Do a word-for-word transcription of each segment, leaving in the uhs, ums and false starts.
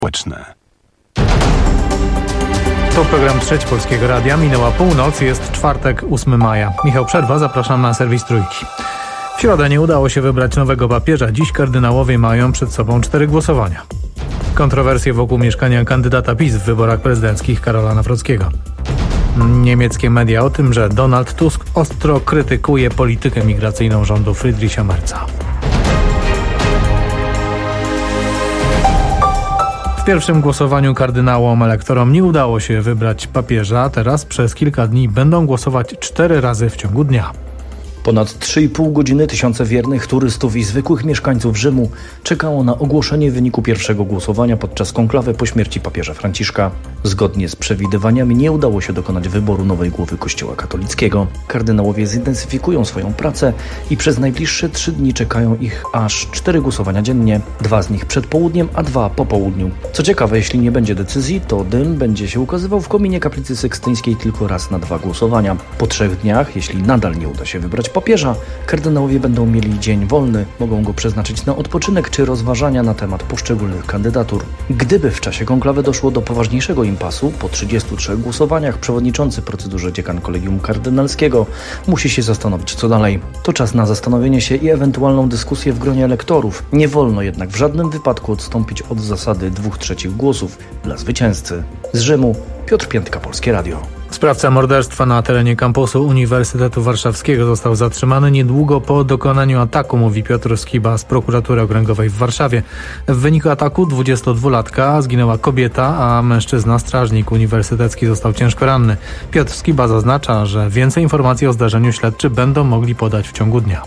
społeczne. To program Trzeci Polskiego Radia. Minęła północ, jest czwartek, ósmego maja. Michał Przerwa, zapraszam na serwis Trójki. W środę nie udało się wybrać nowego papieża. Dziś kardynałowie mają przed sobą cztery głosowania. Kontrowersje wokół mieszkania kandydata PiS w wyborach prezydenckich Karola Nawrockiego. Niemieckie media o tym, że Donald Tusk ostro krytykuje politykę migracyjną rządu Friedricha Merza. W pierwszym głosowaniu kardynałom elektorom nie udało się wybrać papieża. Teraz przez kilka dni będą głosować cztery razy w ciągu dnia. Ponad trzy i pół godziny tysiące wiernych turystów i zwykłych mieszkańców Rzymu czekało na ogłoszenie wyniku pierwszego głosowania podczas konklawy po śmierci papieża Franciszka. Zgodnie z przewidywaniami nie udało się dokonać wyboru nowej głowy Kościoła katolickiego. Kardynałowie zintensyfikują swoją pracę i przez najbliższe trzy dni czekają ich aż cztery głosowania dziennie. Dwa z nich przed południem, a dwa po południu. Co ciekawe, jeśli nie będzie decyzji, to dym będzie się ukazywał w kominie kaplicy sykstyńskiej tylko raz na dwa głosowania. Po trzech dniach, jeśli nadal nie uda się wybrać papieża, kardynałowie będą mieli dzień wolny, mogą go przeznaczyć na odpoczynek czy rozważania na temat poszczególnych kandydatur. Gdyby w czasie konklawy doszło do poważniejszego impasu, po trzydziestu trzech głosowaniach przewodniczący procedurze dziekan Kolegium Kardynalskiego musi się zastanowić, co dalej. To czas na zastanowienie się i ewentualną dyskusję w gronie elektorów. Nie wolno jednak w żadnym wypadku odstąpić od zasady dwóch trzecich głosów dla zwycięzcy. Z Rzymu Piotr Piętka, Polskie Radio. Sprawca morderstwa na terenie kampusu Uniwersytetu Warszawskiego został zatrzymany niedługo po dokonaniu ataku, mówi Piotr Skiba z Prokuratury Okręgowej w Warszawie. W wyniku ataku dwudziestodwulatka zginęła kobieta, a mężczyzna, strażnik uniwersytecki, został ciężko ranny. Piotr Skiba zaznacza, że więcej informacji o zdarzeniu śledczy będą mogli podać w ciągu dnia.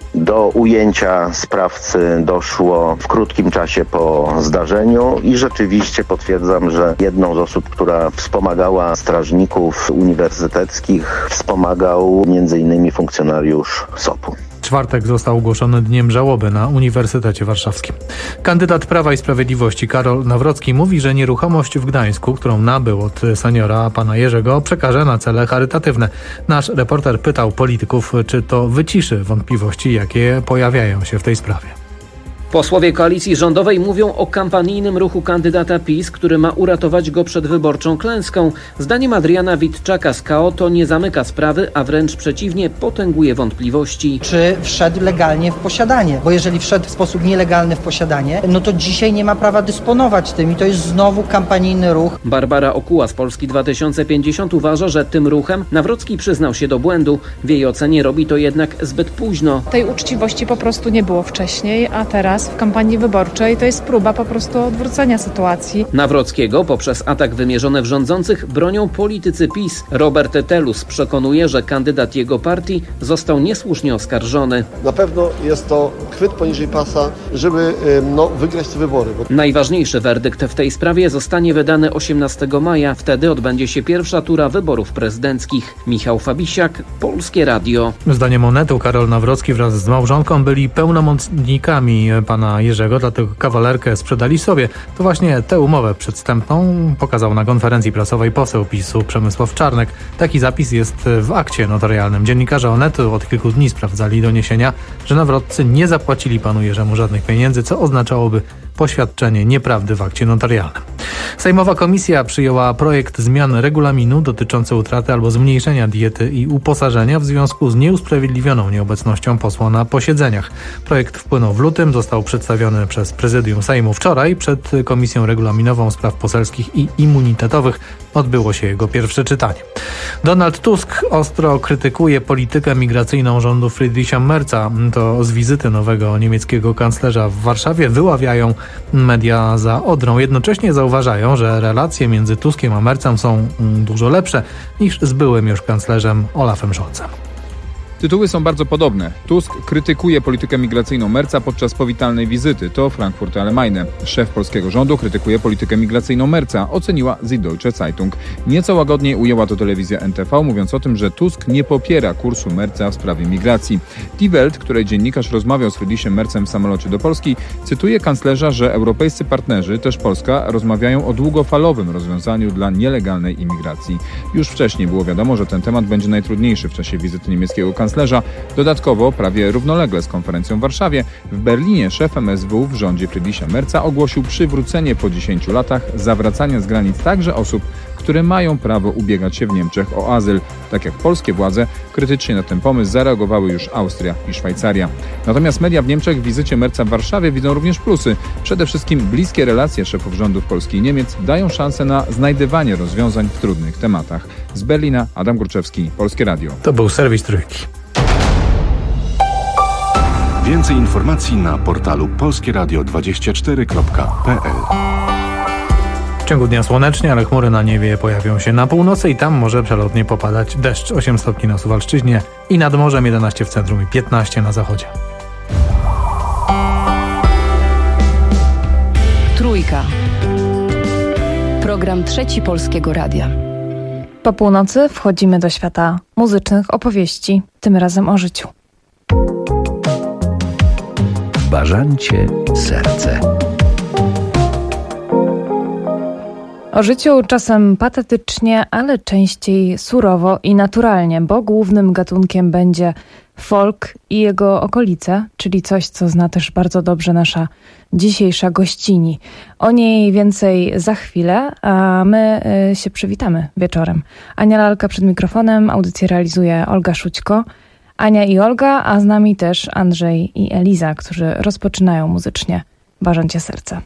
Do ujęcia sprawcy doszło w krótkim czasie po zdarzeniu i rzeczywiście potwierdzam, że jedną z osób, która wspomagała strażników uniwersyteckich, wspomagał między innymi funkcjonariusz S O P-u. Czwartek został ogłoszony dniem żałoby na Uniwersytecie Warszawskim. Kandydat Prawa i Sprawiedliwości Karol Nawrocki mówi, że nieruchomość w Gdańsku, którą nabył od seniora pana Jerzego, przekaże na cele charytatywne. Nasz reporter pytał polityków, czy to wyciszy wątpliwości, jakie pojawiają się w tej sprawie. Posłowie koalicji rządowej mówią o kampanijnym ruchu kandydata PiS, który ma uratować go przed wyborczą klęską. Zdaniem Adriana Witczaka z K O to nie zamyka sprawy, a wręcz przeciwnie, potęguje wątpliwości. Czy wszedł legalnie w posiadanie? Bo jeżeli wszedł w sposób nielegalny w posiadanie, no to dzisiaj nie ma prawa dysponować tym i to jest znowu kampanijny ruch. Barbara Okuła z Polski dwa tysiące pięćdziesiąt uważa, że tym ruchem Nawrocki przyznał się do błędu. W jej ocenie robi to jednak zbyt późno. Tej uczciwości po prostu nie było wcześniej, a teraz w kampanii wyborczej to jest próba po prostu odwrócenia sytuacji. Nawrockiego poprzez atak wymierzony w rządzących bronią politycy PiS. Robert Telus przekonuje, że kandydat jego partii został niesłusznie oskarżony. Na pewno jest to chwyt poniżej pasa, żeby no, wygrać te wybory. Bo... Najważniejszy werdykt w tej sprawie zostanie wydany osiemnastego maja. Wtedy odbędzie się pierwsza tura wyborów prezydenckich. Michał Fabisiak, Polskie Radio. Zdaniem Onetu Karol Nawrocki wraz z małżonką byli pełnomocnikami pana Jerzego, dlatego kawalerkę sprzedali sobie. To właśnie tę umowę przedwstępną pokazał na konferencji prasowej poseł PiS-u Przemysław Czarnek. Taki zapis jest w akcie notarialnym. Dziennikarze Onetu od kilku dni sprawdzali doniesienia, że nawrotcy nie zapłacili panu Jerzemu żadnych pieniędzy, co oznaczałoby poświadczenie nieprawdy w akcie notarialnym. Sejmowa komisja przyjęła projekt zmian regulaminu dotyczący utraty albo zmniejszenia diety i uposażenia w związku z nieusprawiedliwioną nieobecnością posła na posiedzeniach. Projekt wpłynął w lutym, został przedstawiony przez Prezydium Sejmu wczoraj. Przed Komisją Regulaminową Spraw Poselskich i Immunitetowych odbyło się jego pierwsze czytanie. Donald Tusk ostro krytykuje politykę migracyjną rządu Friedricha Merza. To z wizyty nowego niemieckiego kanclerza w Warszawie wyławiają media za Odrą. Jednocześnie zauważają, że relacje między Tuskiem a Merzem są dużo lepsze niż z byłym już kanclerzem Olafem Scholzem. Tytuły są bardzo podobne. Tusk krytykuje politykę migracyjną Merza podczas powitalnej wizyty. To Frankfurter Allgemeine. Szef polskiego rządu krytykuje politykę migracyjną Merza, oceniła Süddeutsche Zeitung. Nieco łagodniej ujęła to telewizja N T V, mówiąc o tym, że Tusk nie popiera kursu Merza w sprawie migracji. Die Welt, której dziennikarz rozmawiał z Friedrichem Merzem w samolocie do Polski, cytuje kanclerza, że europejscy partnerzy, też Polska, rozmawiają o długofalowym rozwiązaniu dla nielegalnej imigracji. Już wcześniej było wiadomo, że ten temat będzie najtrudniejszy w czasie wizyty niemieckiego kanclerza. kanclerza. Dodatkowo, prawie równolegle z konferencją w Warszawie, w Berlinie szef M S W w rządzie Friedricha Merza ogłosił przywrócenie po dziesięciu latach zawracania z granic także osób, które mają prawo ubiegać się w Niemczech o azyl. Tak jak polskie władze, krytycznie na ten pomysł zareagowały już Austria i Szwajcaria. Natomiast media w Niemczech w wizycie Merza w Warszawie widzą również plusy. Przede wszystkim bliskie relacje szefów rządów Polski i Niemiec dają szansę na znajdywanie rozwiązań w trudnych tematach. Z Berlina Adam Górczewski, Polskie Radio. To był serwis Trójki. Więcej informacji na portalu polskieradio dwadzieścia cztery kropka p l. W ciągu dnia słonecznie, ale chmury na niebie pojawią się na północy i tam może przelotnie popadać deszcz. osiem stopni na Suwalszczyźnie i nad morzem, jedenaście w centrum i piętnaście na zachodzie. Trójka. Program Trzeci Polskiego Radia. Po północy wchodzimy do świata muzycznych opowieści, tym razem o życiu. Bażancie serce. O życiu czasem patetycznie, ale częściej surowo i naturalnie, bo głównym gatunkiem będzie folk i jego okolice, czyli coś, co zna też bardzo dobrze nasza dzisiejsza gościni. O niej więcej za chwilę, a my y, się przywitamy wieczorem. Ania Lalka przed mikrofonem, audycję realizuje Olga Szućko. Ania i Olga, a z nami też Andrzej i Eliza, którzy rozpoczynają muzycznie Bażancie serce.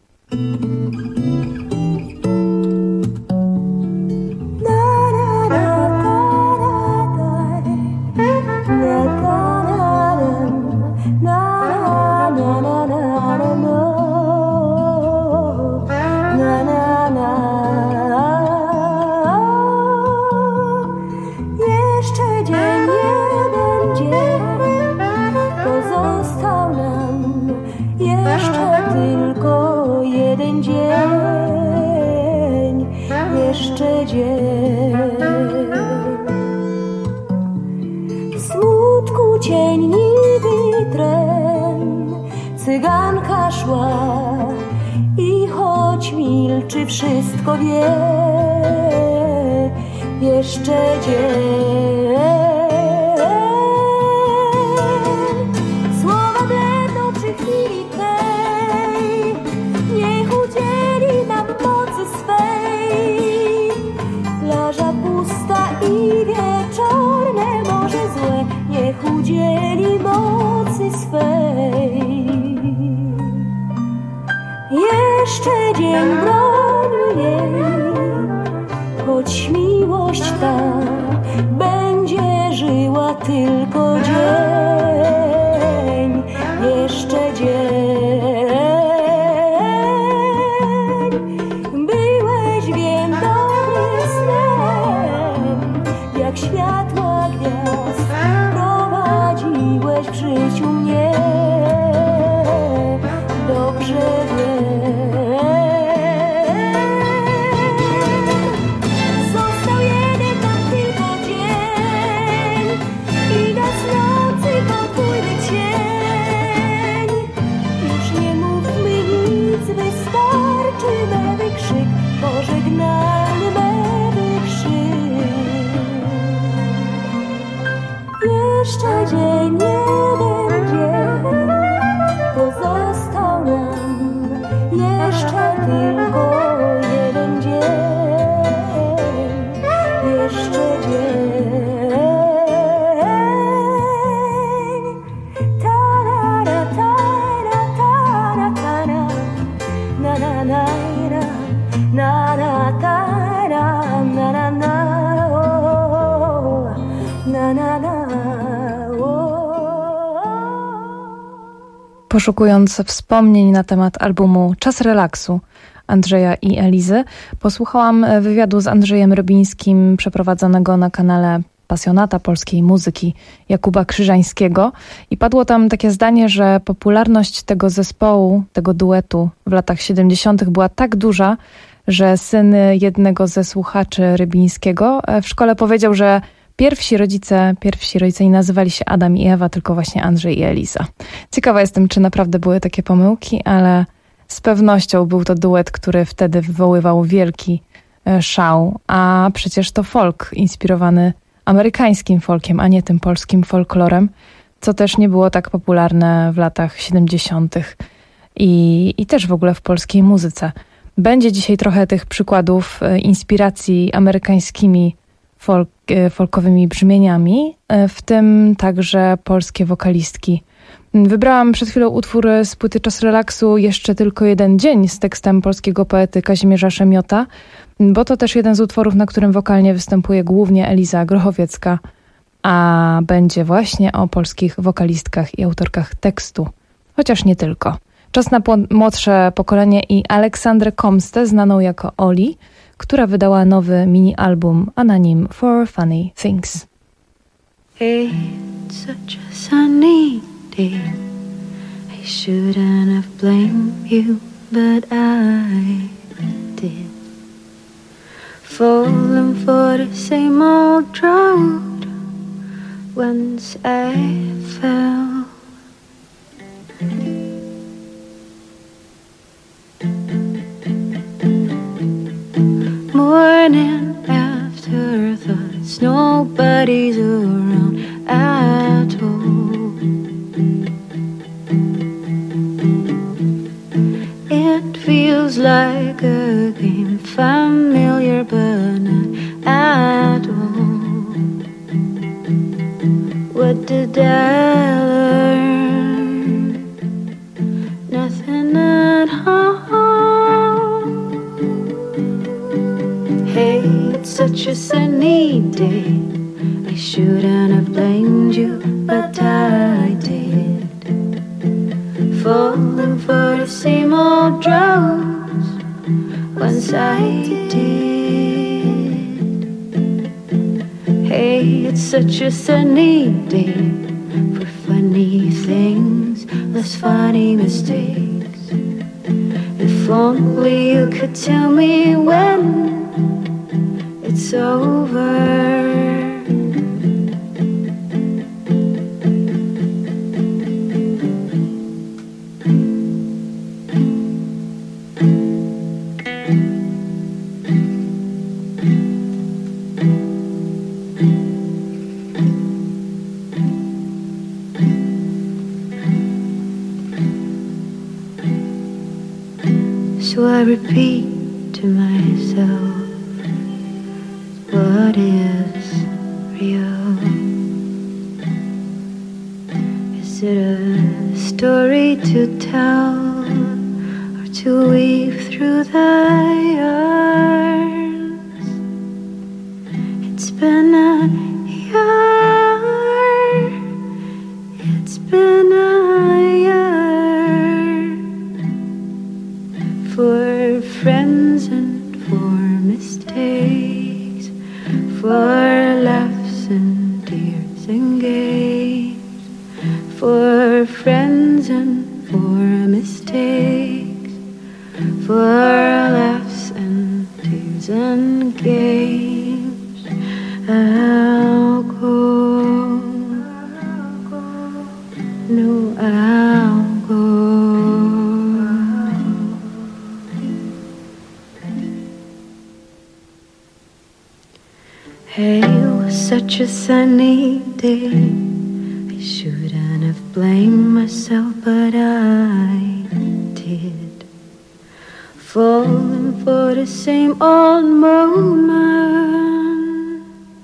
Cień niby tren, cyganka szła i choć milczy, wszystko wie, jeszcze dzień. Słowa bledną przy chwili tej, niech udzieli nam mocy swej. Plaża pusta i wieczorne morze złe, niech udzieli mocy swej. Jeszcze dzień bronił jej, choć miłość ta będzie żyła tylko dzień. Jeszcze dzień. Byłeś wiem dobry snem, jak światła gwiazd prowadziłeś w życiu mnie, dobrze wiem. Został jeden nam tylko dzień i gaz nocy podwójny cień. Już nie mówmy nic, wystarczy mewy krzyk, pożegnalny mewy krzyk. Jeszcze dzień, jeden dzień pozostał nam, jeszcze tylko jeden dzień, jeszcze dzień. Ta-ra-ra, ta-ra, ta-ra, ta-ra, na-na-na, na-na, ta-ra, na-na-na, o, na-na-na. Poszukując wspomnień na temat albumu Czas relaksu Andrzeja i Elizy, posłuchałam wywiadu z Andrzejem Rybińskim przeprowadzonego na kanale pasjonata polskiej muzyki Jakuba Krzyżańskiego i padło tam takie zdanie, że popularność tego zespołu, tego duetu w latach siedemdziesiątych była tak duża, że syn jednego ze słuchaczy Rybińskiego w szkole powiedział, że Pierwsi rodzice, pierwsi rodzice nie nazywali się Adam i Ewa, tylko właśnie Andrzej i Eliza. Ciekawa jestem, czy naprawdę były takie pomyłki, ale z pewnością był to duet, który wtedy wywoływał wielki szał, a przecież to folk inspirowany amerykańskim folkiem, a nie tym polskim folklorem, co też nie było tak popularne w latach siedemdziesiątych i, i też w ogóle w polskiej muzyce. Będzie dzisiaj trochę tych przykładów inspiracji amerykańskimi folk, folkowymi brzmieniami, w tym także polskie wokalistki. Wybrałam przed chwilą utwór z płyty Czas relaksu Jeszcze tylko jeden dzień z tekstem polskiego poety Kazimierza Szemiota, bo to też jeden z utworów, na którym wokalnie występuje głównie Eliza Grochowiecka, a będzie właśnie o polskich wokalistkach i autorkach tekstu, chociaż nie tylko. Czas na młodsze pokolenie i Aleksandrę Komstę, znaną jako Oli, która wydała nowy mini-album, a na nim For Funny Things. It's such a sunny day. I shouldn't have blamed you, but I did. Falling for the same old drought once I fell. Morning afterthoughts, nobody's around at all. It feels like a game, familiar but not at all. What did I learn? Nothing at all. Hey, it's such a sunny day. I shouldn't have blamed you, but I did. Falling for the same old droughts once I did. Hey, it's such a sunny day for funny things, less funny mistakes. If only you could tell me when it's over. So I repeat to myself, what is real? Is it a story to tell, or to weave through the yarns? It's been a year, it's been a year, for friends and for mistakes, for laughs and tears and games, for friends and for mistakes, for laughs and tears and games. I'll go, no, I'll go. Hey, it was such a sunny day. I shouldn't have blamed myself, but I did. Falling for the same old moment.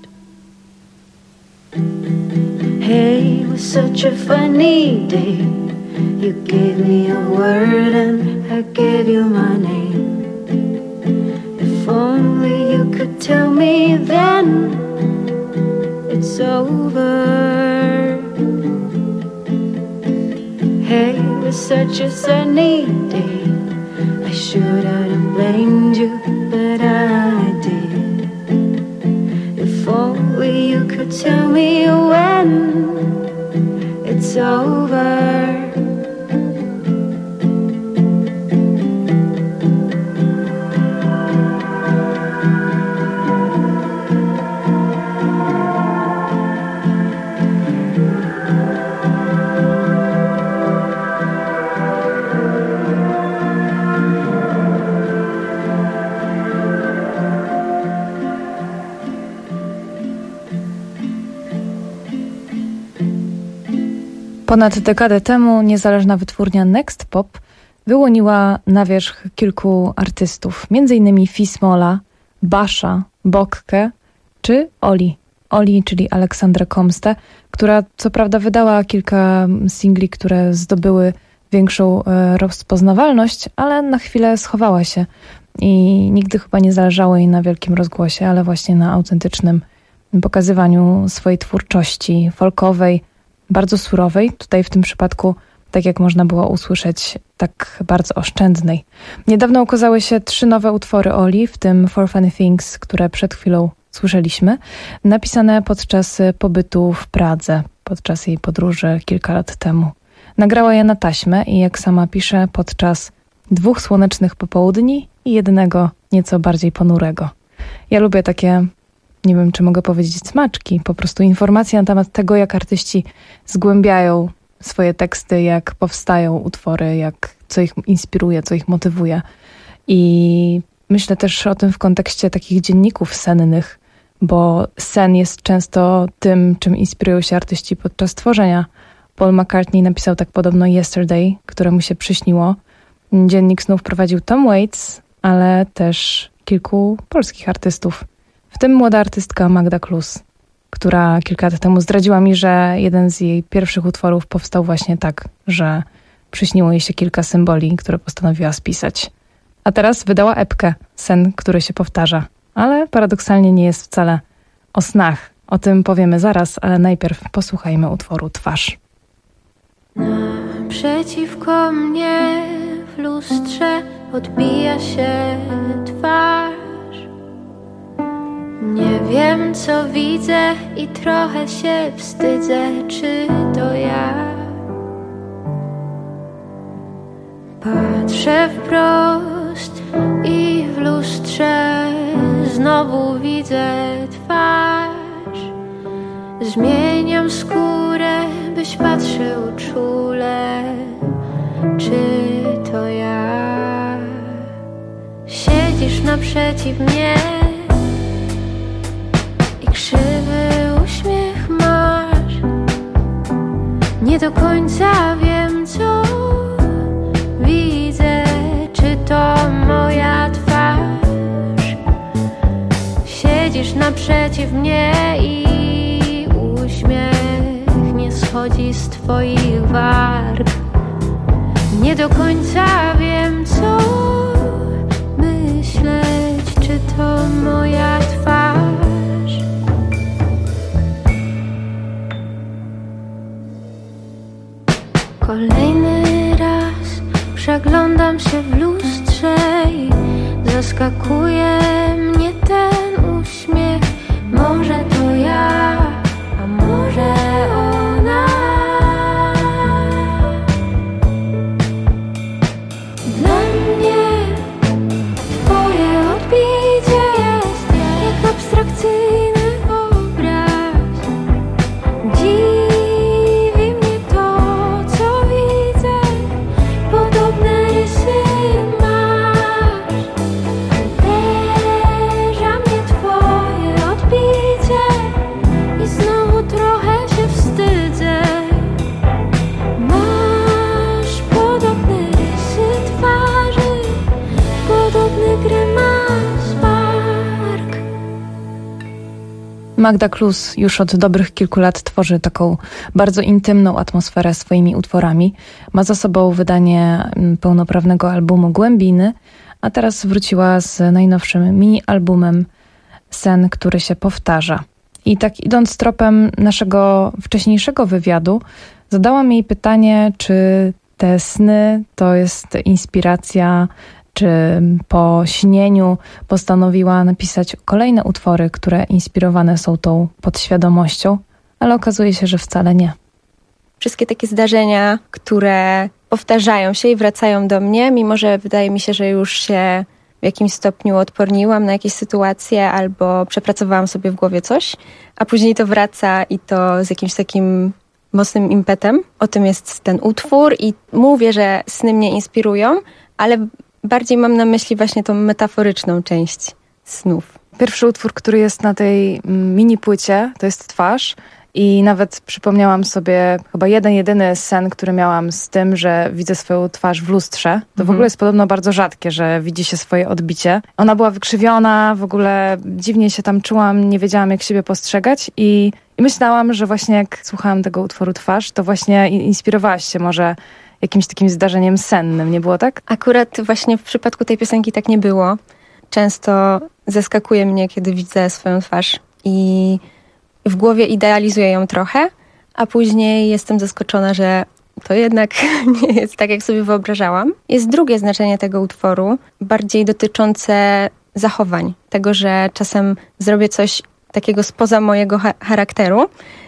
Hey, it was such a funny day. You gave me a word and I gave you my name. If only you could tell me then it's over. Hey, it was such a sunny day. I should have blamed you, but I did. If only you could tell me when it's over. Ponad dekadę temu niezależna wytwórnia Next Pop wyłoniła na wierzch kilku artystów, między innymi Fismola, Basza, Bokkę czy Oli. Oli, czyli Aleksandrę Komstę, która co prawda wydała kilka singli, które zdobyły większą e, rozpoznawalność, ale na chwilę schowała się i nigdy chyba nie zależało jej na wielkim rozgłosie, ale właśnie na autentycznym pokazywaniu swojej twórczości folkowej, bardzo surowej, tutaj w tym przypadku, tak jak można było usłyszeć, tak bardzo oszczędnej. Niedawno ukazały się trzy nowe utwory Oli, w tym For Funny Things, które przed chwilą słyszeliśmy, napisane podczas pobytu w Pradze, podczas jej podróży kilka lat temu. Nagrała je na taśmę i jak sama pisze, podczas dwóch słonecznych popołudni i jednego nieco bardziej ponurego. Ja lubię takie, nie wiem czy mogę powiedzieć smaczki, po prostu informacje na temat tego, jak artyści zgłębiają swoje teksty, jak powstają utwory, jak, co ich inspiruje, co ich motywuje. I myślę też o tym w kontekście takich dzienników sennych, bo sen jest często tym, czym inspirują się artyści podczas tworzenia. Paul McCartney napisał tak podobno Yesterday, które mu się przyśniło. Dziennik snów prowadził Tom Waits, ale też kilku polskich artystów, w tym młoda artystka Magda Klus, która kilka lat temu zdradziła mi, że jeden z jej pierwszych utworów powstał właśnie tak, że przyśniło jej się kilka symboli, które postanowiła spisać. A teraz wydała epkę, Sen, który się powtarza, ale paradoksalnie nie jest wcale o snach. O tym powiemy zaraz, ale najpierw posłuchajmy utworu Twarz. Naprzeciwko mnie w lustrze odbija się twarz. Nie wiem co widzę i trochę się wstydzę, czy to ja. Patrzę wprost i w lustrze znowu widzę twarz. Zmieniam skórę, byś patrzył czule, czy to ja. Siedzisz naprzeciw mnie i krzywy uśmiech masz. Nie do końca wiem co widzę, czy to moja twarz. Siedzisz naprzeciw mnie i uśmiech nie schodzi z twoich warg. Nie do końca wiem co myśleć, czy to moja twarz. Kolejny raz przeglądam się w lustrze i zaskakuje mnie ten uśmiech. Może to ja, a może ona. Dla mnie twoje odbicie jest jak abstrakcyjny obraz. Dziwi mnie to, co widzę, podobne rysy masz. Uderza mnie twoje odbicie i znowu trochę się wstydzę. Masz podobne rysy twarzy, podobny grymas warg. Magda Klus już od dobrych kilku lat tworzy taką bardzo intymną atmosferę swoimi utworami. Ma za sobą wydanie pełnoprawnego albumu Głębiny, a teraz wróciła z najnowszym mini-albumem Sen, który się powtarza. I tak idąc tropem naszego wcześniejszego wywiadu, zadałam jej pytanie, czy te sny to jest inspiracja, czy po śnieniu postanowiła napisać kolejne utwory, które inspirowane są tą podświadomością, ale okazuje się, że wcale nie. Wszystkie takie zdarzenia, które powtarzają się i wracają do mnie, mimo że wydaje mi się, że już się w jakimś stopniu odporniłam na jakieś sytuacje albo przepracowałam sobie w głowie coś, a później to wraca i to z jakimś takim mocnym impetem. O tym jest ten utwór i mówię, że sny mnie inspirują, ale bardziej mam na myśli właśnie tą metaforyczną część snów. Pierwszy utwór, który jest na tej mini płycie, to jest Twarz I nawet przypomniałam sobie chyba jeden, jedyny sen, który miałam z tym, że widzę swoją twarz w lustrze. To w ogóle jest podobno bardzo rzadkie, że widzi się swoje odbicie. Ona była wykrzywiona, w ogóle dziwnie się tam czułam, nie wiedziałam jak siebie postrzegać i, i myślałam, że właśnie jak słuchałam tego utworu Twarz, to właśnie inspirowałaś się może jakimś takim zdarzeniem sennym, nie było tak? Akurat właśnie w przypadku tej piosenki tak nie było. Często zaskakuje mnie, kiedy widzę swoją twarz i w głowie idealizuję ją trochę, a później jestem zaskoczona, że to jednak nie jest tak, jak sobie wyobrażałam. Jest drugie znaczenie tego utworu, bardziej dotyczące zachowań. Tego, że czasem zrobię coś takiego spoza mojego ha- charakteru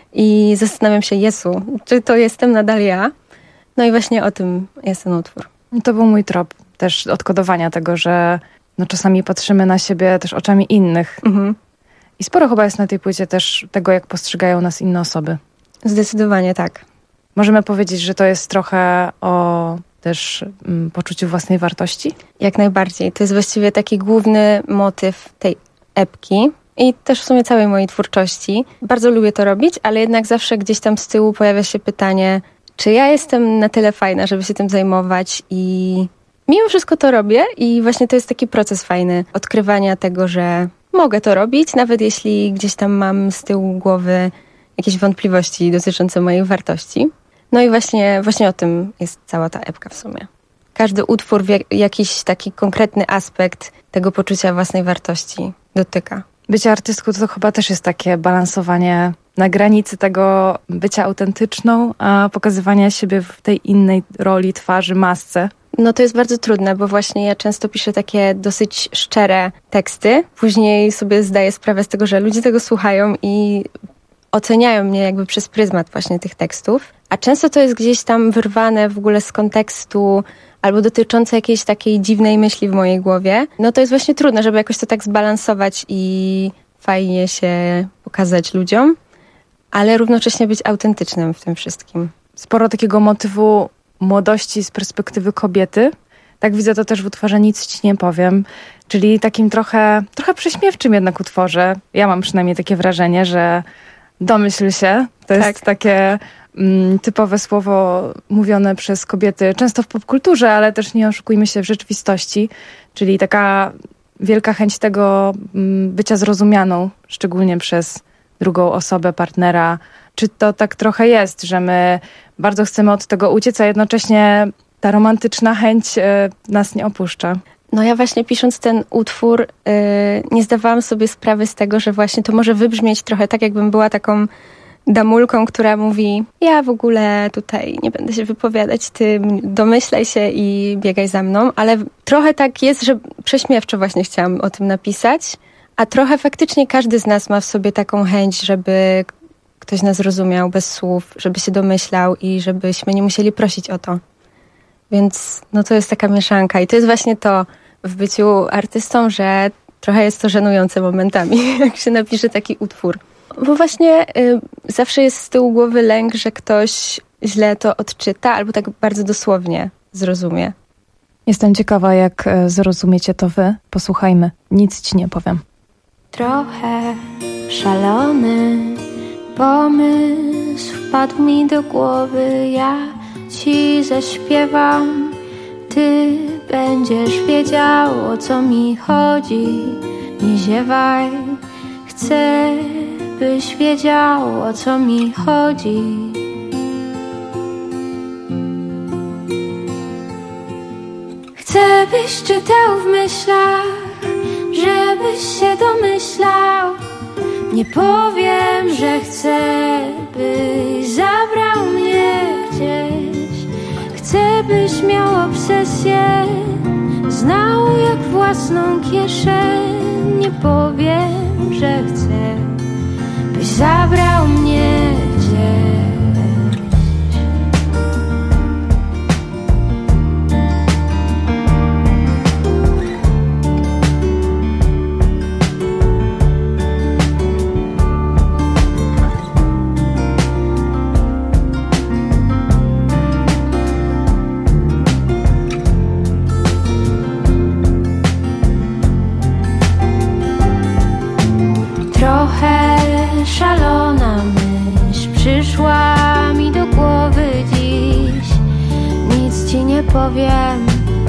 i zastanawiam się, Jezu, czy to jestem nadal ja? No i właśnie o tym jest ten utwór. To był mój trop też odkodowania tego, że no czasami patrzymy na siebie też oczami innych. Mhm. I sporo chyba jest na tej płycie też tego, jak postrzegają nas inne osoby. Zdecydowanie tak. Możemy powiedzieć, że to jest trochę o też mm, poczuciu własnej wartości? Jak najbardziej. To jest właściwie taki główny motyw tej epki i też w sumie całej mojej twórczości. Bardzo lubię to robić, ale jednak zawsze gdzieś tam z tyłu pojawia się pytanie, czy ja jestem na tyle fajna, żeby się tym zajmować i mimo wszystko to robię i właśnie to jest taki proces fajny odkrywania tego, że mogę to robić, nawet jeśli gdzieś tam mam z tyłu głowy jakieś wątpliwości dotyczące mojej wartości. No i właśnie, właśnie o tym jest cała ta epka w sumie. Każdy utwór w jak, jakiś taki konkretny aspekt tego poczucia własnej wartości dotyka. Bycie artystką to chyba też jest takie balansowanie na granicy tego bycia autentyczną, a pokazywania siebie w tej innej roli, twarzy, masce. No to jest bardzo trudne, bo właśnie ja często piszę takie dosyć szczere teksty. Później sobie zdaję sprawę z tego, że ludzie tego słuchają i oceniają mnie jakby przez pryzmat właśnie tych tekstów. A często to jest gdzieś tam wyrwane w ogóle z kontekstu albo dotyczące jakiejś takiej dziwnej myśli w mojej głowie. No to jest właśnie trudne, żeby jakoś to tak zbalansować i fajnie się pokazać ludziom, ale równocześnie być autentycznym w tym wszystkim. Sporo takiego motywu młodości z perspektywy kobiety. Tak widzę to też w utworze Nic ci nie powiem, czyli takim trochę, trochę prześmiewczym jednak utworze. Ja mam przynajmniej takie wrażenie, że domyśl się, to jest tak. takie mm, typowe słowo mówione przez kobiety, często w popkulturze, ale też nie oszukujmy się w rzeczywistości, czyli taka wielka chęć tego mm, bycia zrozumianą, szczególnie przez drugą osobę, partnera. Czy to tak trochę jest, że my bardzo chcemy od tego uciec, a jednocześnie ta romantyczna chęć y, nas nie opuszcza? No ja właśnie pisząc ten utwór y, nie zdawałam sobie sprawy z tego, że właśnie to może wybrzmieć trochę tak, jakbym była taką damulką, która mówi, ja w ogóle tutaj nie będę się wypowiadać, ty domyślaj się i biegaj za mną, ale trochę tak jest, że prześmiewczo właśnie chciałam o tym napisać, a trochę faktycznie każdy z nas ma w sobie taką chęć, żeby ktoś nas zrozumiał bez słów, żeby się domyślał i żebyśmy nie musieli prosić o to. Więc no to jest taka mieszanka i to jest właśnie to w byciu artystą, że trochę jest to żenujące momentami, jak się napisze taki utwór. Bo właśnie y, zawsze jest z tyłu głowy lęk, że ktoś źle to odczyta albo tak bardzo dosłownie zrozumie. Jestem ciekawa, jak zrozumiecie to wy. Posłuchajmy. Nic ci nie powiem. Trochę szalony pomysł wpadł mi do głowy. Ja ci zaśpiewam, ty będziesz wiedział, o co mi chodzi. Nie ziewaj, chcę, byś wiedział, o co mi chodzi. Chcę, byś czytał w myślach, żebyś się domyślał. Nie powiem, że chcę, byś zabrał mnie gdzieś. Chcę, byś miał obsesję, znał jak własną kieszeń. Nie powiem, że chcę, byś zabrał mnie gdzieś. Trochę szalona myśl przyszła mi do głowy dziś. Nic ci nie powiem,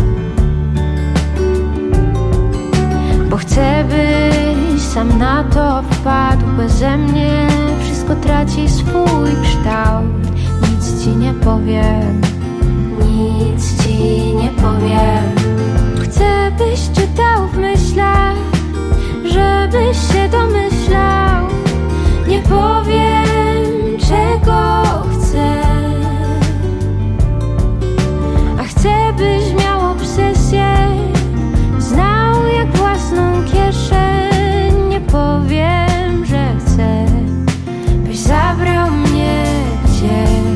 bo chcę, byś sam na to wpadł. Beze mnie wszystko traci swój kształt. Nic ci nie powiem, nic ci nie powiem. Chcę, byś czytał w myślach, żebyś się domyślał. Nie powiem, czego chcę, a chcę, byś miał obsesję, znał jak własną kieszeń. Nie powiem, że chcę, byś zabrał mnie gdzieś.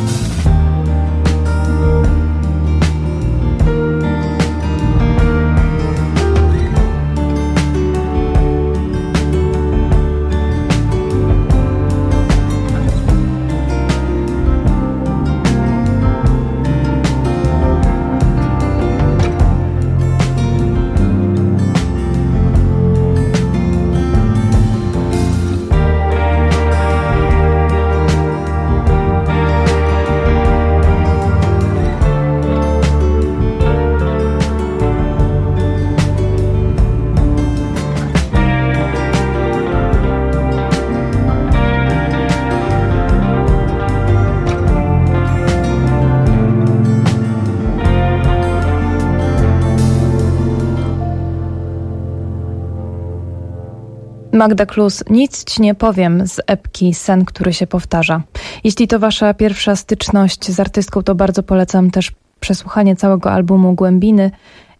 Magda Klus, nic ci nie powiem, z epki Sen, który się powtarza. Jeśli to wasza pierwsza styczność z artystką, to bardzo polecam też przesłuchanie całego albumu Głębiny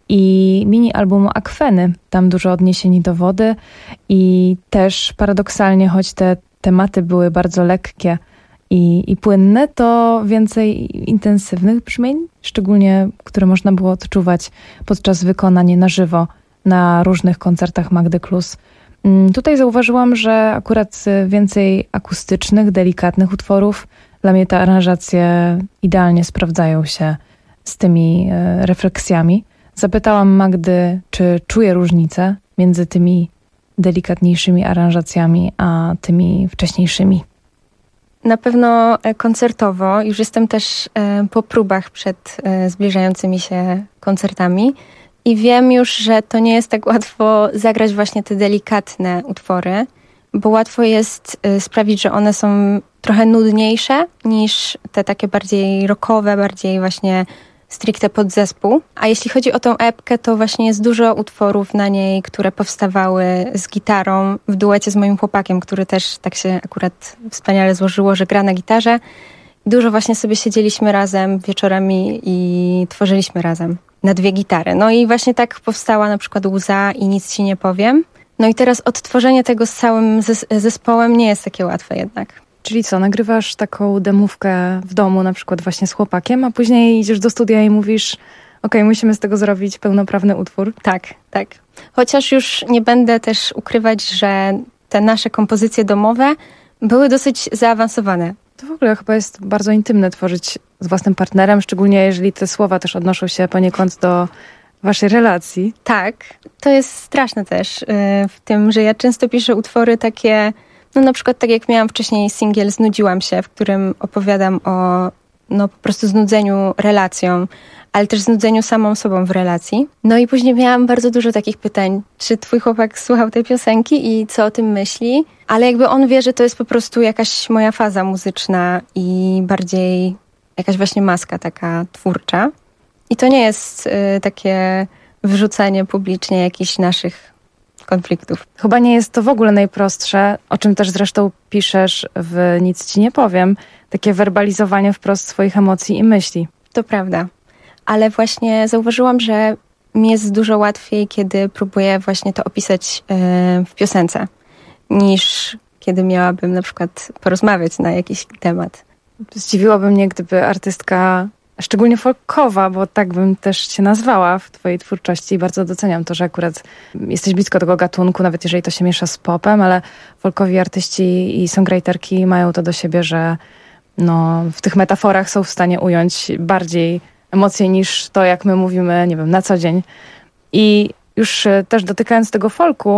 i mini albumu Akweny. Tam dużo odniesień do wody i też paradoksalnie, choć te tematy były bardzo lekkie i, i płynne, to więcej intensywnych brzmień, szczególnie które można było odczuwać podczas wykonania na żywo na różnych koncertach Magdy Klus. Tutaj zauważyłam, że akurat więcej akustycznych, delikatnych utworów. Dla mnie te aranżacje idealnie sprawdzają się z tymi refleksjami. Zapytałam Magdy, czy czuje różnicę między tymi delikatniejszymi aranżacjami a tymi wcześniejszymi. Na pewno koncertowo. Już jestem też po próbach przed zbliżającymi się koncertami. I wiem już, że to nie jest tak łatwo zagrać właśnie te delikatne utwory, bo łatwo jest sprawić, że one są trochę nudniejsze niż te takie bardziej rockowe, bardziej właśnie stricte pod zespół. A jeśli chodzi o tą epkę, to właśnie jest dużo utworów na niej, które powstawały z gitarą w duecie z moim chłopakiem, który też tak się akurat wspaniale złożyło, że gra na gitarze. Dużo właśnie sobie siedzieliśmy razem wieczorami i tworzyliśmy razem na dwie gitary. No i właśnie tak powstała na przykład Łza i Nic ci nie powiem. No i teraz odtworzenie tego z całym zes- zespołem nie jest takie łatwe jednak. Czyli co, nagrywasz taką demówkę w domu na przykład właśnie z chłopakiem, a później idziesz do studia i mówisz, okej, musimy z tego zrobić pełnoprawny utwór? Tak, tak. Chociaż już nie będę też ukrywać, że te nasze kompozycje domowe były dosyć zaawansowane. To w ogóle chyba jest bardzo intymne tworzyć z własnym partnerem, szczególnie jeżeli te słowa też odnoszą się poniekąd do waszej relacji. Tak, to jest straszne też yy, w tym, że ja często piszę utwory takie, no na przykład tak jak miałam wcześniej singiel Znudziłam się, w którym opowiadam o no po prostu znudzeniu relacją, ale też znudzeniu samą sobą w relacji. No i później miałam bardzo dużo takich pytań, czy twój chłopak słuchał tej piosenki i co o tym myśli, ale jakby on wie, że to jest po prostu jakaś moja faza muzyczna i bardziej jakaś właśnie maska taka twórcza. I to nie jest y, takie wyrzucanie publicznie jakichś naszych konfliktów. Chyba nie jest to w ogóle najprostsze, o czym też zresztą piszesz w Nic ci nie powiem, takie werbalizowanie wprost swoich emocji i myśli. To prawda, ale właśnie zauważyłam, że mi jest dużo łatwiej, kiedy próbuję właśnie to opisać y, w piosence, niż kiedy miałabym na przykład porozmawiać na jakiś temat. Zdziwiłoby mnie, gdyby artystka, szczególnie folkowa, bo tak bym też się nazwała w twojej twórczości i bardzo doceniam to, że akurat jesteś blisko tego gatunku, nawet jeżeli to się miesza z popem, ale folkowi artyści i songwriterki mają to do siebie, że no, w tych metaforach są w stanie ująć bardziej emocje niż to, jak my mówimy, nie wiem, na co dzień. I już też dotykając tego folku,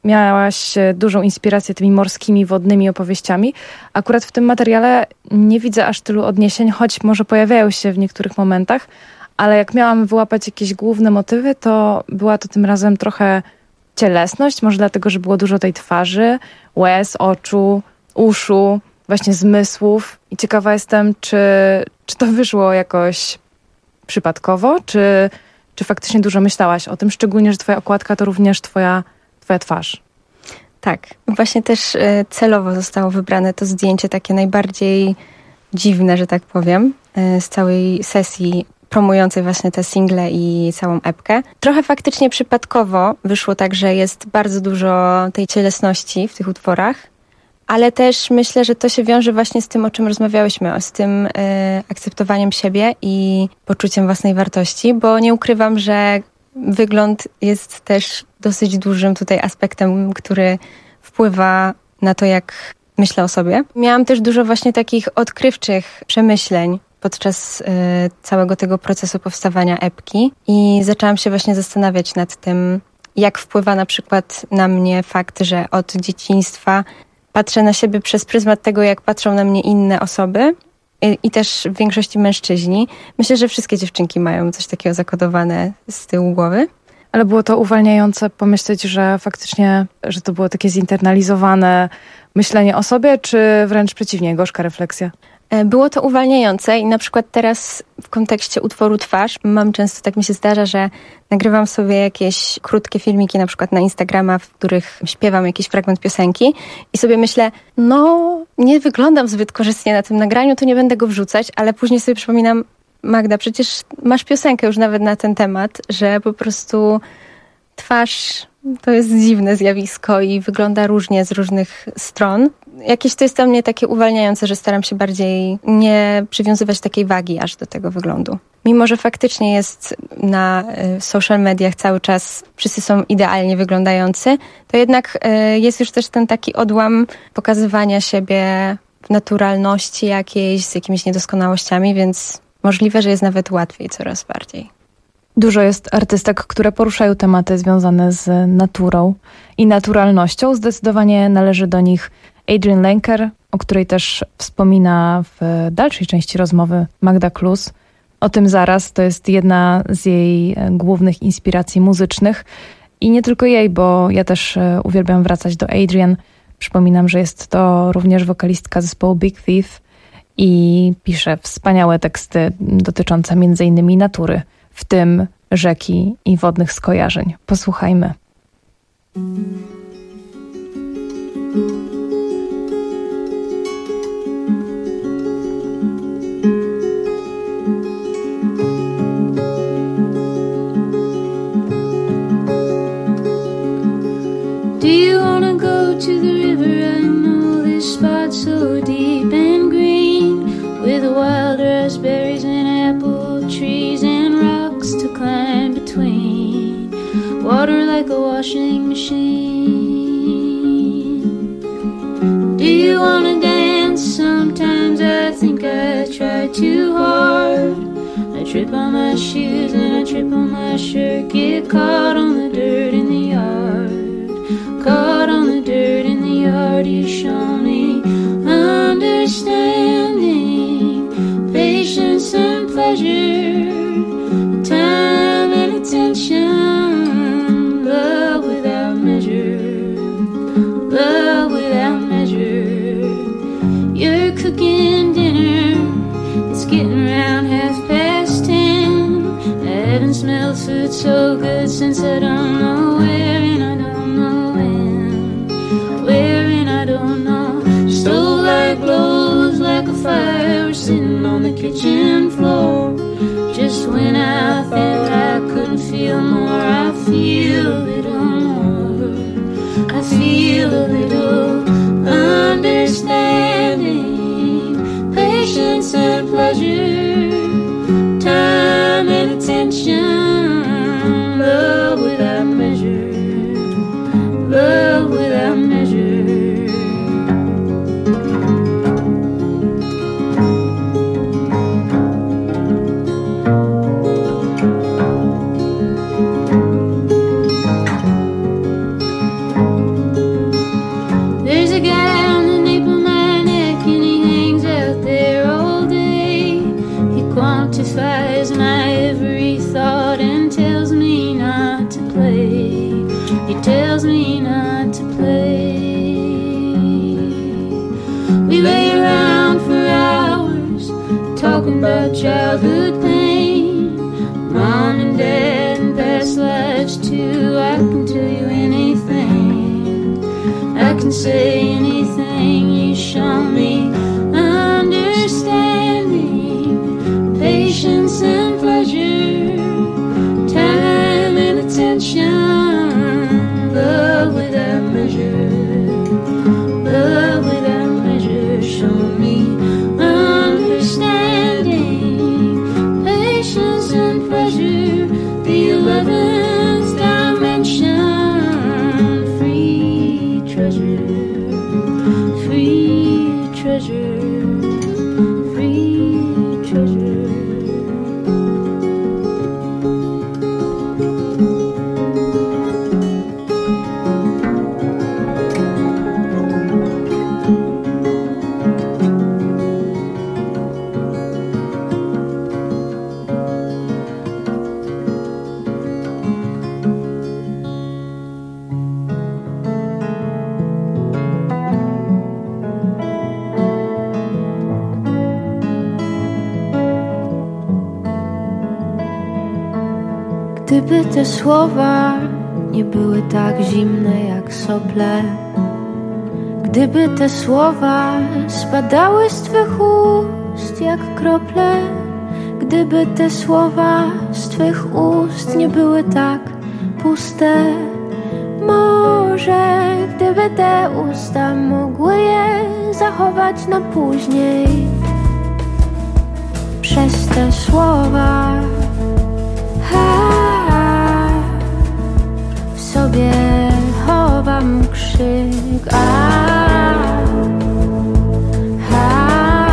miałaś dużą inspirację tymi morskimi, wodnymi opowieściami. Akurat w tym materiale nie widzę aż tylu odniesień, choć może pojawiają się w niektórych momentach, ale jak miałam wyłapać jakieś główne motywy, to była to tym razem trochę cielesność, może dlatego, że było dużo tej twarzy, łez, oczu, uszu, właśnie zmysłów. I ciekawa jestem, czy, czy to wyszło jakoś przypadkowo, czy, czy faktycznie dużo myślałaś o tym, szczególnie, że twoja okładka to również twoja, twoja twarz. Tak, właśnie też y, celowo zostało wybrane to zdjęcie takie najbardziej dziwne, że tak powiem, y, z całej sesji promującej właśnie te single i całą epkę. Trochę faktycznie przypadkowo wyszło tak, że jest bardzo dużo tej cielesności w tych utworach, ale też myślę, że to się wiąże właśnie z tym, o czym rozmawiałyśmy, z tym y, akceptowaniem siebie i poczuciem własnej wartości, bo nie ukrywam, że wygląd jest też dosyć dużym tutaj aspektem, który wpływa na to, jak myślę o sobie. Miałam też dużo właśnie takich odkrywczych przemyśleń podczas y, całego tego procesu powstawania epki i zaczęłam się właśnie zastanawiać nad tym, jak wpływa na przykład na mnie fakt, że od dzieciństwa patrzę na siebie przez pryzmat tego, jak patrzą na mnie inne osoby i, i też w większości mężczyźni. Myślę, że wszystkie dziewczynki mają coś takiego zakodowane z tyłu głowy. Ale było to uwalniające pomyśleć, że faktycznie, że to było takie zinternalizowane myślenie o sobie, czy wręcz przeciwnie, gorzka refleksja? Było to uwalniające i na przykład teraz w kontekście utworu Twarz mam często, tak mi się zdarza, że nagrywam sobie jakieś krótkie filmiki na przykład na Instagrama, w których śpiewam jakiś fragment piosenki i sobie myślę, no nie wyglądam zbyt korzystnie na tym nagraniu, to nie będę go wrzucać, ale później sobie przypominam, Magda, przecież masz piosenkę już nawet na ten temat, że po prostu twarz to jest dziwne zjawisko i wygląda różnie z różnych stron. Jakieś to jest dla mnie takie uwalniające, że staram się bardziej nie przywiązywać takiej wagi aż do tego wyglądu. Mimo że faktycznie jest na social mediach cały czas, wszyscy są idealnie wyglądający, to jednak jest już też ten taki odłam pokazywania siebie w naturalności jakiejś, z jakimiś niedoskonałościami, więc możliwe, że jest nawet łatwiej coraz bardziej. Dużo jest artystek, które poruszają tematy związane z naturą i naturalnością. Zdecydowanie należy do nich Adrienne Lenker, o której też wspomina w dalszej części rozmowy Magda Klus. O tym zaraz, to jest jedna z jej głównych inspiracji muzycznych. I nie tylko jej, bo ja też uwielbiam wracać do Adrienne. Przypominam, że jest to również wokalistka zespołu Big Thief i pisze wspaniałe teksty dotyczące między innymi natury, w tym rzeki i wodnych skojarzeń. Posłuchajmy. Do you wanna go to the river? I know this spot so deep and green, with wild raspberries and apple trees and rocks to climb between, water like a washing machine. Do you wanna dance? Sometimes I think I try too hard. I trip on my shoes and I trip on my shirt, get caught on the dirt in the yard. Caught on the dirt in the yard, you show me understanding, patience and pleasure, time and attention, love without measure, love without measure. You're cooking dinner, it's getting around half past ten. I haven't smelled food so good since I don't know where, and I don't know when, where and I don't know. Stove light glows like a fire, we're sitting on the kitchen floor. Just when I thought I couldn't feel more, I feel a little more, I feel a little understanding, patience and pleasure, time and attention, love without measure, love without measure. childhood pain. Mom and dad and past lives too. I can tell you anything, I can say anything. You show me understanding, patience and pleasure, time and attention, love without measure, love without measure. Show me understanding, patience and pleasure, the eleventh dimension, free treasure, free treasure, free treasure. Gdyby te słowa nie były tak zimne jak sople, gdyby te słowa spadały z twych ust jak krople, gdyby te słowa z twych ust nie były tak puste, może gdyby te usta mogły je zachować na później. Przez te słowa w sobie chowam krzyk, a, a,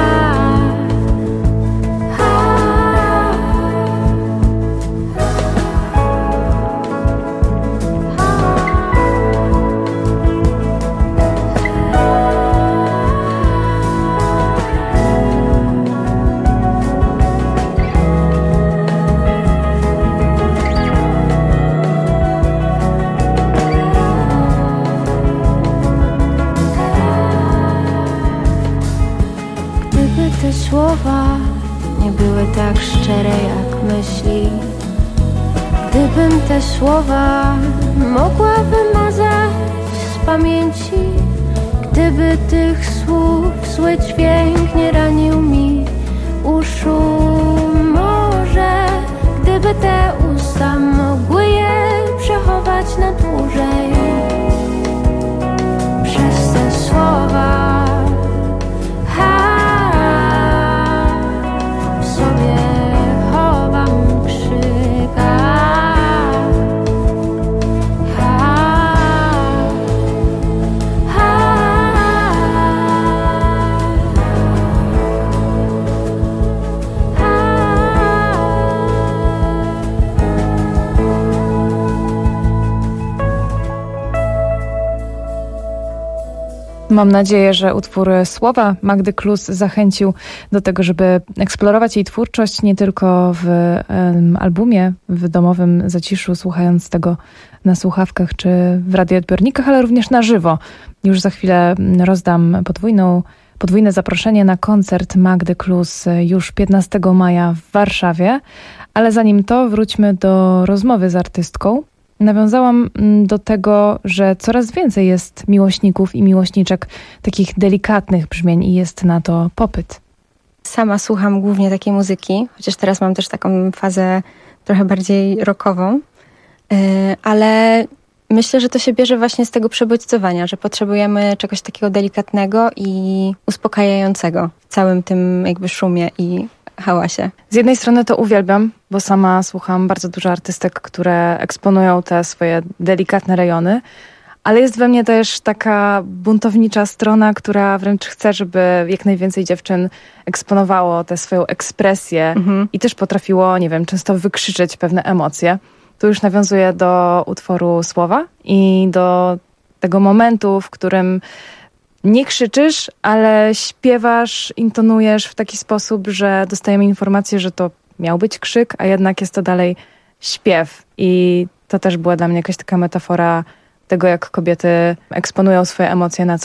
słowa nie były tak szczere jak myśli, gdybym te słowa mogła wymazać z pamięci, gdyby tych słów zły dźwięk nie ranił mi uszu, może gdyby te usta mogły je przechować na dłużej. Przez te słowa Mam nadzieję, że utwór Słowa Magdy Klus zachęcił do tego, żeby eksplorować jej twórczość nie tylko w um, albumie, w domowym zaciszu, słuchając tego na słuchawkach czy w radioodbiornikach, ale również na żywo. Już za chwilę rozdam podwójną, podwójne zaproszenie na koncert Magdy Klus już piętnastego maja w Warszawie, ale zanim to wróćmy do rozmowy z artystką. Nawiązałam do tego, że coraz więcej jest miłośników i miłośniczek takich delikatnych brzmień i jest na to popyt. Sama słucham głównie takiej muzyki, chociaż teraz mam też taką fazę trochę bardziej rockową, ale myślę, że to się bierze właśnie z tego przebodźcowania, że potrzebujemy czegoś takiego delikatnego i uspokajającego w całym tym jakby szumie i hałasie. Z jednej strony to uwielbiam, bo sama słucham bardzo dużo artystek, które eksponują te swoje delikatne rejony, ale jest we mnie też taka buntownicza strona, która wręcz chce, żeby jak najwięcej dziewczyn eksponowało tę swoją ekspresję mhm. i też potrafiło, nie wiem, często wykrzyczeć pewne emocje. Tu już nawiązuję do utworu Słowa i do tego momentu, w którym nie krzyczysz, ale śpiewasz, intonujesz w taki sposób, że dostajemy informację, że to miał być krzyk, a jednak jest to dalej śpiew. I to też była dla mnie jakaś taka metafora tego, jak kobiety eksponują swoje emocje na co dzień.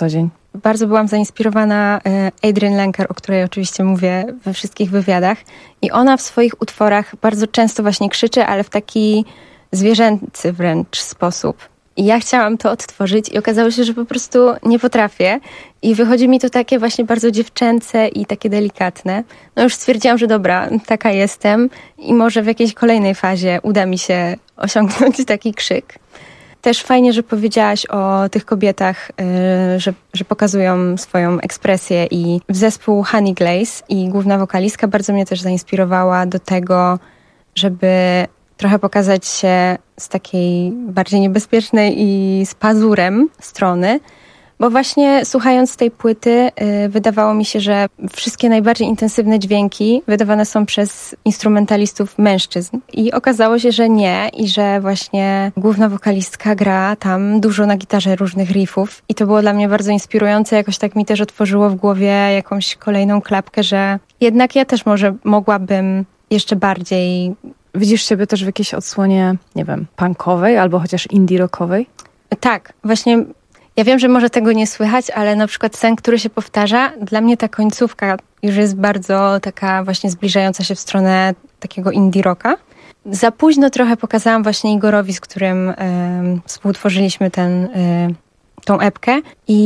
bardzo byłam zainspirowana Adrienne Lenker, o której oczywiście mówię we wszystkich wywiadach. I ona w swoich utworach bardzo często właśnie krzyczy, ale w taki zwierzęcy wręcz sposób. I ja chciałam to odtworzyć i okazało się, że po prostu nie potrafię. I wychodzi mi to takie właśnie bardzo dziewczęce i takie delikatne. No już stwierdziłam, że dobra, taka jestem i może w jakiejś kolejnej fazie uda mi się osiągnąć taki krzyk. Też fajnie, że powiedziałaś o tych kobietach, yy, że, że pokazują swoją ekspresję i zespół Honey Glaze i główna wokalistka bardzo mnie też zainspirowała do tego, żeby trochę pokazać się z takiej bardziej niebezpiecznej i z pazurem strony, bo właśnie słuchając tej płyty yy, wydawało mi się, że wszystkie najbardziej intensywne dźwięki wydawane są przez instrumentalistów mężczyzn. I okazało się, że nie i że właśnie główna wokalistka gra tam dużo na gitarze różnych riffów i to było dla mnie bardzo inspirujące. Jakoś tak mi też otworzyło w głowie jakąś kolejną klapkę, że jednak ja też może mogłabym jeszcze bardziej... Widzisz siebie też w jakiejś odsłonie, nie wiem, punkowej albo chociaż indie rockowej? Tak, właśnie ja wiem, że może tego nie słychać, ale na przykład sen, który się powtarza, dla mnie ta końcówka już jest bardzo taka właśnie zbliżająca się w stronę takiego indie rocka. Za późno trochę pokazałam właśnie Igorowi, z którym y, współtworzyliśmy ten, y, tą epkę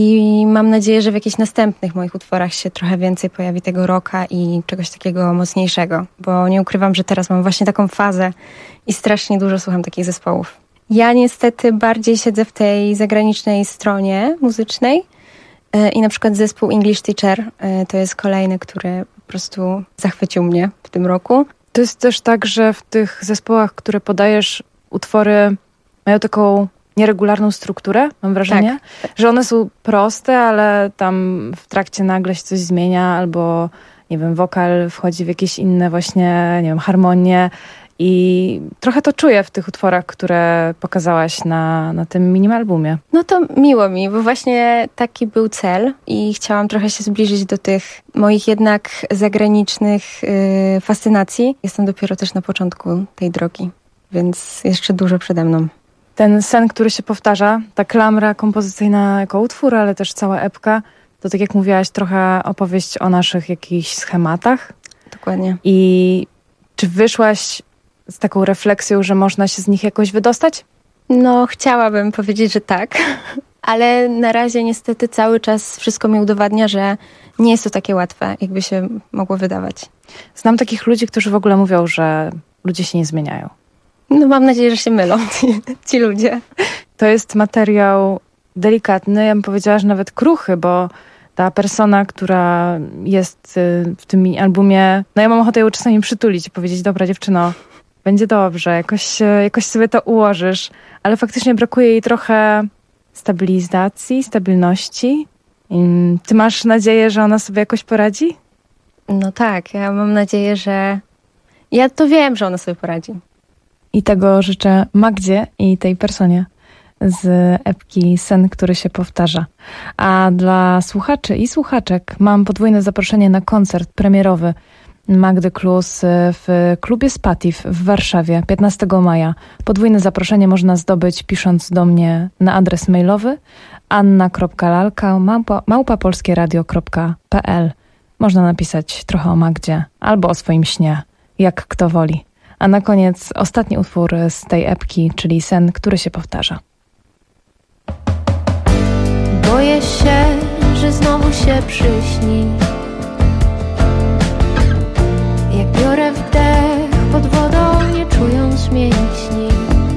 i mam nadzieję, że w jakichś następnych moich utworach się trochę więcej pojawi tego rocka i czegoś takiego mocniejszego, bo nie ukrywam, że teraz mam właśnie taką fazę i strasznie dużo słucham takich zespołów. Ja niestety bardziej siedzę w tej zagranicznej stronie muzycznej yy, i na przykład zespół English Teacher yy, to jest kolejny, który po prostu zachwycił mnie w tym roku. To jest też tak, że w tych zespołach, które podajesz, utwory mają taką nieregularną strukturę, mam wrażenie, tak, że one są proste, ale tam w trakcie nagle się coś zmienia albo, nie wiem, wokal wchodzi w jakieś inne właśnie, nie wiem, harmonie i trochę to czuję w tych utworach, które pokazałaś na, na tym minimalbumie. No to miło mi, bo właśnie taki był cel i chciałam trochę się zbliżyć do tych moich jednak zagranicznych yy, fascynacji. Jestem dopiero też na początku tej drogi, więc jeszcze dużo przede mną. Ten sen, który się powtarza, ta klamra kompozycyjna jako utwór, ale też cała epka, to tak jak mówiłaś, trochę opowieść o naszych jakichś schematach. Dokładnie. I czy wyszłaś z taką refleksją, że można się z nich jakoś wydostać? No, chciałabym powiedzieć, że tak, ale na razie niestety cały czas wszystko mi udowadnia, że nie jest to takie łatwe, jakby się mogło wydawać. Znam takich ludzi, którzy w ogóle mówią, że ludzie się nie zmieniają. No mam nadzieję, że się mylą ci, ci ludzie. To jest materiał delikatny, ja bym powiedziała, że nawet kruchy, bo ta persona, która jest w tym albumie, no ja mam ochotę ją czasami przytulić i powiedzieć, dobra dziewczyno, będzie dobrze, jakoś, jakoś sobie to ułożysz, ale faktycznie brakuje jej trochę stabilizacji, stabilności. Ty masz nadzieję, że ona sobie jakoś poradzi? No tak, ja mam nadzieję, że... Ja to wiem, że ona sobie poradzi. I tego życzę Magdzie i tej personie z epki Sen, który się powtarza. A dla słuchaczy i słuchaczek mam podwójne zaproszenie na koncert premierowy Magdy Klus w klubie Spatif w Warszawie piętnastego maja. Podwójne zaproszenie można zdobyć pisząc do mnie na adres mailowy anna kropka lalka małpa, małpa polskieradio kropka p l. Można napisać trochę o Magdzie albo o swoim śnie, jak kto woli. A na koniec ostatni utwór z tej epki, czyli Sen, który się powtarza. Boję się, że znowu się przyśni. Jak biorę wdech pod wodą, nie czując mięśni.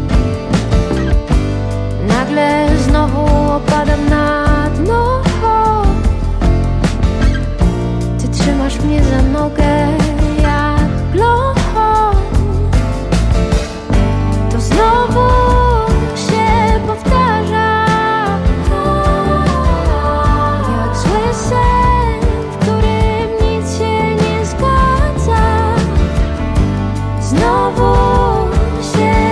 Nagle znowu opadam na dno. Ty trzymasz mnie za nogę jak glow. To znowu się powtarza, jak zły sen, w którym nic się nie zgadza. Znowu się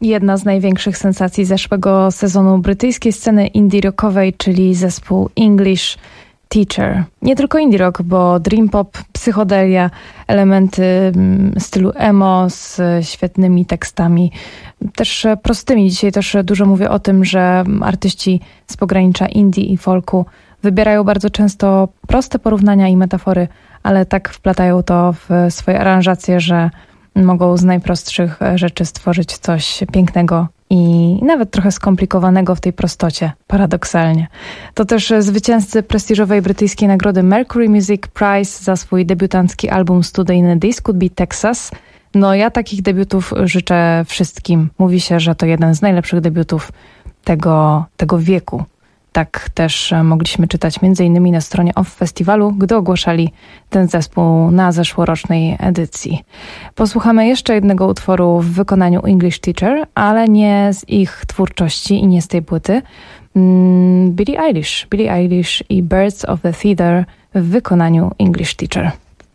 jedna z największych sensacji zeszłego sezonu brytyjskiej sceny indie rockowej, czyli zespół English Teacher. Nie tylko indie rock, bo dream pop, psychodelia, elementy stylu emo z świetnymi tekstami, też prostymi. Dzisiaj też dużo mówię o tym, że artyści z pogranicza indie i folku wybierają bardzo często proste porównania i metafory, ale tak wplatają to w swoje aranżacje, że mogą z najprostszych rzeczy stworzyć coś pięknego i nawet trochę skomplikowanego w tej prostocie, paradoksalnie. To też zwycięzcy prestiżowej brytyjskiej nagrody Mercury Music Prize za swój debiutancki album studyjny This Could Be Texas. No ja takich debiutów życzę wszystkim. Mówi się, że to jeden z najlepszych debiutów tego, tego wieku. Tak też mogliśmy czytać między innymi na stronie Off Festiwalu, gdy ogłaszali ten zespół na zeszłorocznej edycji. Posłuchamy jeszcze jednego utworu w wykonaniu English Teacher, ale nie z ich twórczości i nie z tej płyty. Billie Eilish, Billie Eilish i Birds of the Feather w wykonaniu English Teacher.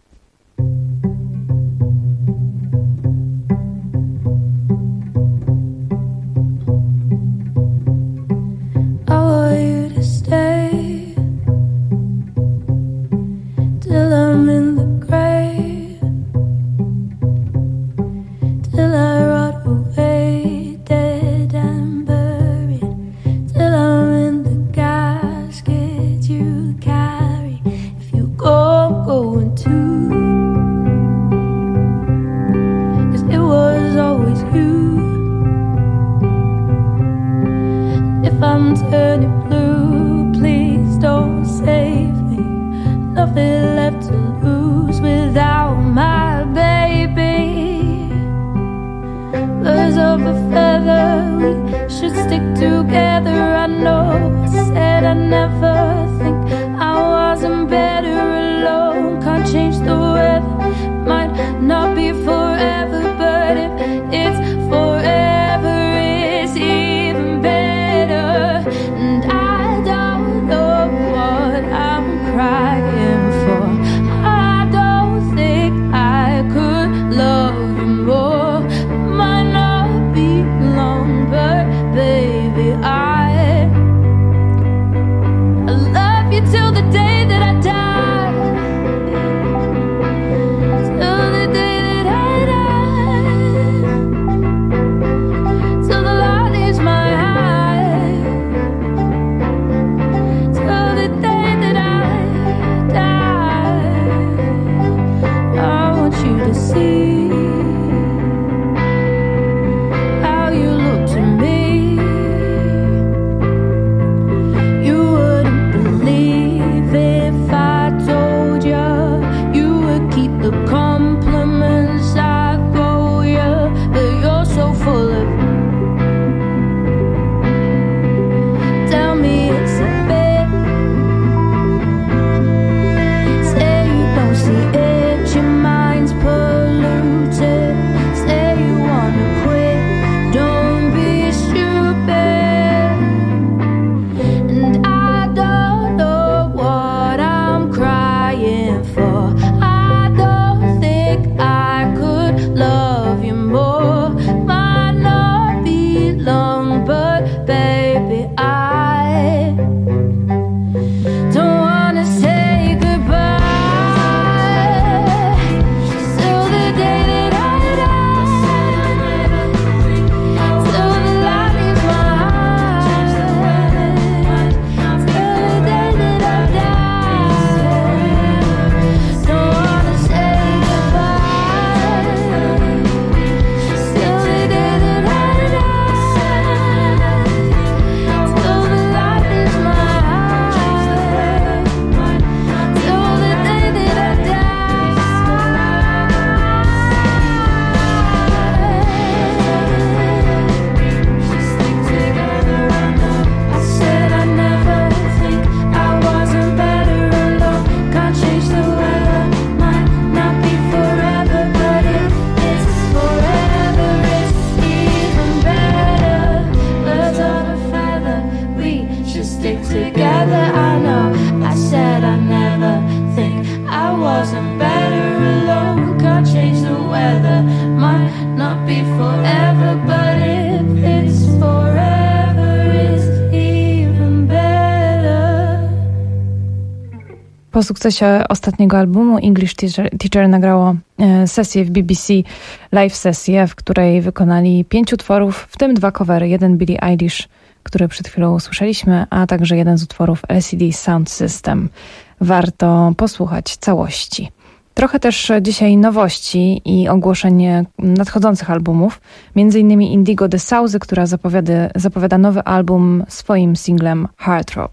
Stay till I'm in the grave, till I rot away, dead and buried, till I'm in the casket you carry. If you go, I'm going too, 'cause it was always you. If I'm turning blue, please don't save me. Nothing left to lose without my baby. Birds of a feather, we should stick together. I know I said I never think I wasn't better alone. Can't change the weather, might not be forever, but if it's forever, it's even better. And I don't know what I'm crying for. I don't think I could love you more. Might not be long, but baby, I, I love you till the day that I die. Till the day that I die. Till the light leaves my eyes. Till the day that I die. I want you to see how you look to me. You wouldn't believe if I Po sukcesie ostatniego albumu English Teacher, Teacher nagrało sesję w B B C, live sesję, w której wykonali pięć utworów, w tym dwa covery. Jeden Billie Eilish, który przed chwilą usłyszeliśmy, a także jeden z utworów L C D Sound System. Warto posłuchać całości. Trochę też dzisiaj nowości i ogłoszenie nadchodzących albumów. Między innymi Indigo de Souza, która zapowiada, zapowiada nowy album swoim singlem Heartthrob.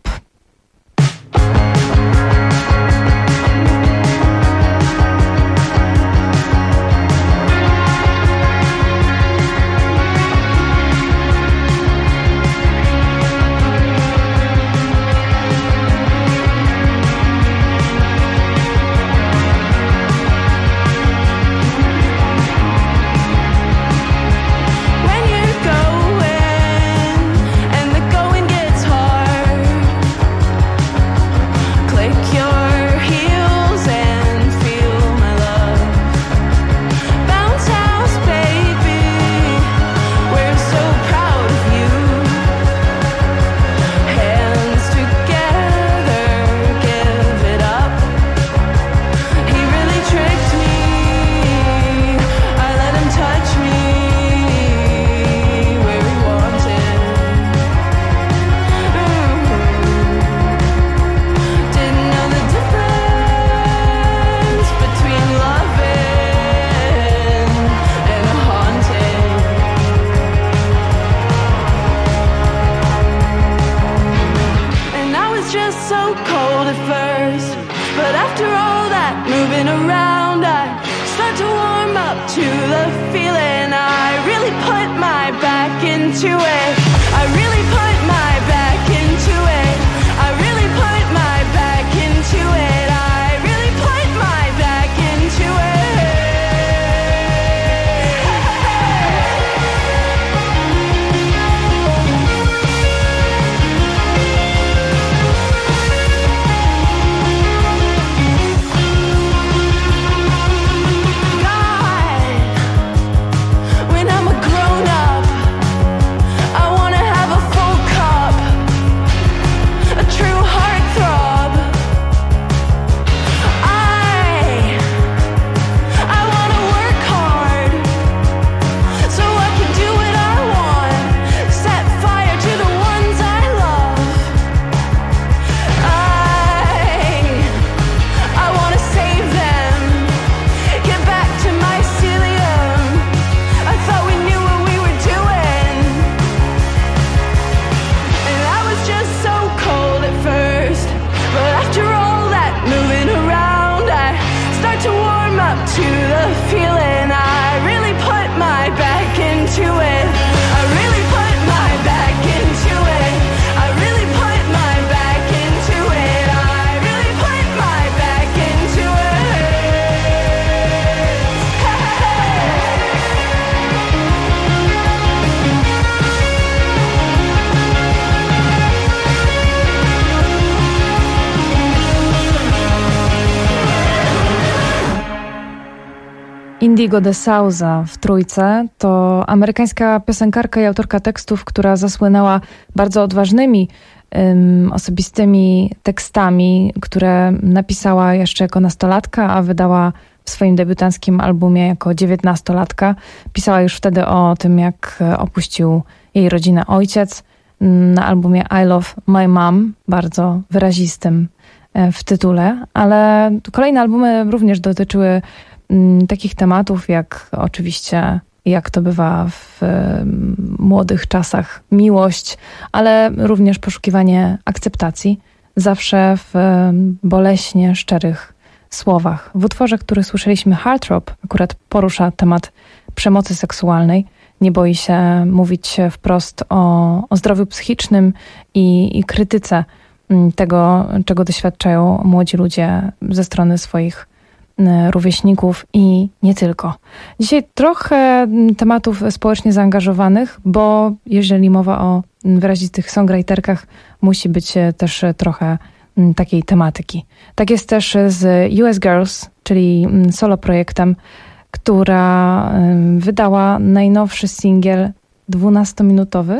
Indigo de Souza w trójce to amerykańska piosenkarka i autorka tekstów, która zasłynęła bardzo odważnymi, um, osobistymi tekstami, które napisała jeszcze jako nastolatka, a wydała w swoim debiutanckim albumie jako dziewiętnastolatka. Pisała już wtedy o tym, jak opuścił jej rodzinę ojciec. Na albumie I Love My Mom, bardzo wyrazistym w tytule, ale kolejne albumy również dotyczyły takich tematów jak oczywiście, jak to bywa w młodych czasach, miłość, ale również poszukiwanie akceptacji, zawsze w boleśnie szczerych słowach. W utworze, który słyszeliśmy, Heartthrob, akurat porusza temat przemocy seksualnej. Nie boi się mówić wprost o, o zdrowiu psychicznym i, i krytyce tego, czego doświadczają młodzi ludzie ze strony swoich rówieśników i nie tylko. Dzisiaj trochę tematów społecznie zaangażowanych, bo jeżeli mowa o wyrazistych songwriterkach, musi być też trochę takiej tematyki. Tak jest też z U S Girls, czyli solo projektem, która wydała najnowszy singiel dwunastominutowy,